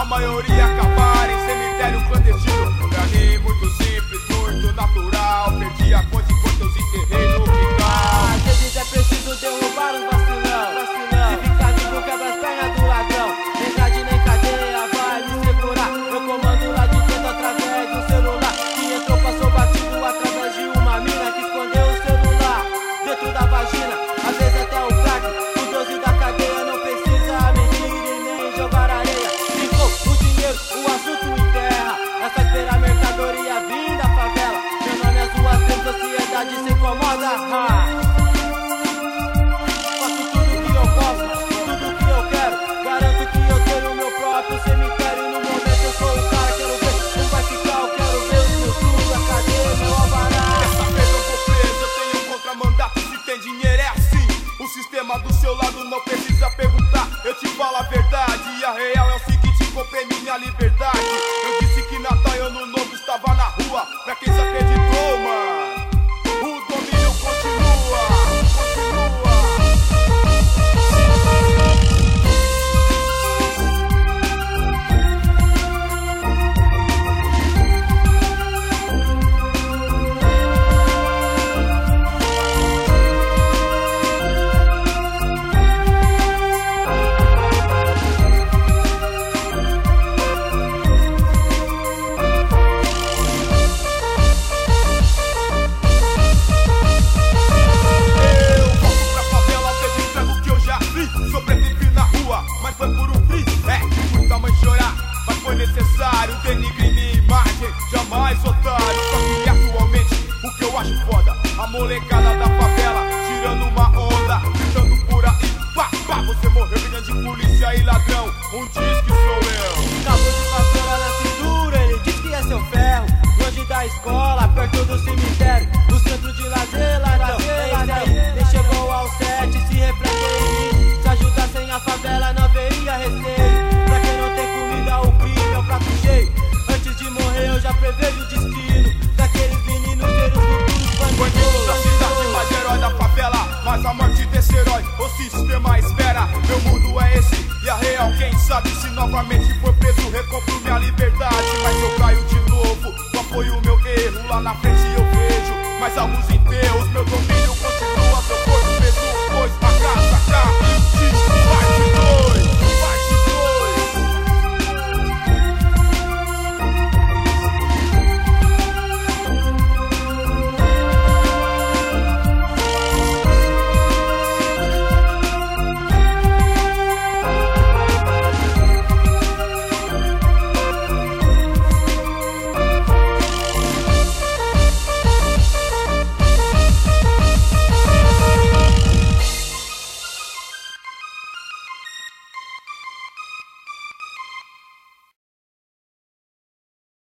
a maioria acabar em cemitério clandestino. Pra mim muito simples, muito natural. Perdi a conta enquanto eu enterrei no quintal. Às vezes é preciso derrubar um vacilão. Se ficar vivo quebra as pernas do ladrão. Nem grade nem cadeia vai me segurar. Eu comando lá de dentro através do celular. Que entrou, passou batido através de uma mina que escondeu o celular dentro da vagina. Às vezes até o crack, o 12 da cadeia não precisa mentir e nem jogar areia. Ficou o dinheiro, o assunto enterra. É só esperar a mercadoria vir da favela. Meu nome é Rua 3, sociedade se incomoda. Faço tudo que eu posso, tudo que eu quero. Garanto que eu tenho o meu próprio cemitério. No momento eu sou o cara, quero ver como vai ficar. Eu quero ver os meus tudo, cadê meu alvará? Dessa vez eu vou preso, eu tenho um contramandato. Se tem dinheiro é assim. O sistema do seu lado não precisa perguntar. Eu te falo a verdade e a real é o seguinte: comprei minha liberdade. Eu disse que Natal e Ano Novo estava na rua. Pra quem se acreditou, mano, o domínio continua. Necessário, denigre minha imagem, jamais otário. Só que atualmente o que eu acho foda, a molecada da favela tirando uma onda, gritando por aí, pá, pá, você morreu, grande polícia e ladrão. Um diz que sou eu. Cabo de vassoura na cintura, ele diz que é seu ferro. Longe da escola, perto do cemitério, no centro de lazer, ladrão. É isso aí, nem chegou ao 7, se reflete em mim. Se ajudassem a favela não veria receio. Pra quem não tem comida, o crime é o prato cheio. Antes de morrer eu já prevejo o destino daqueles meninos ter os futuros bandidos da cidade, mais herói da favela. Mas a morte desse herói, o sistema espera. Meu mundo é esse, e a real quem sabe. Se novamente for preso, recompro minha liberdade. Mas eu caio de novo, qual foi o meu erro? Lá na frente eu vejo mais alguns enterros, meu domínio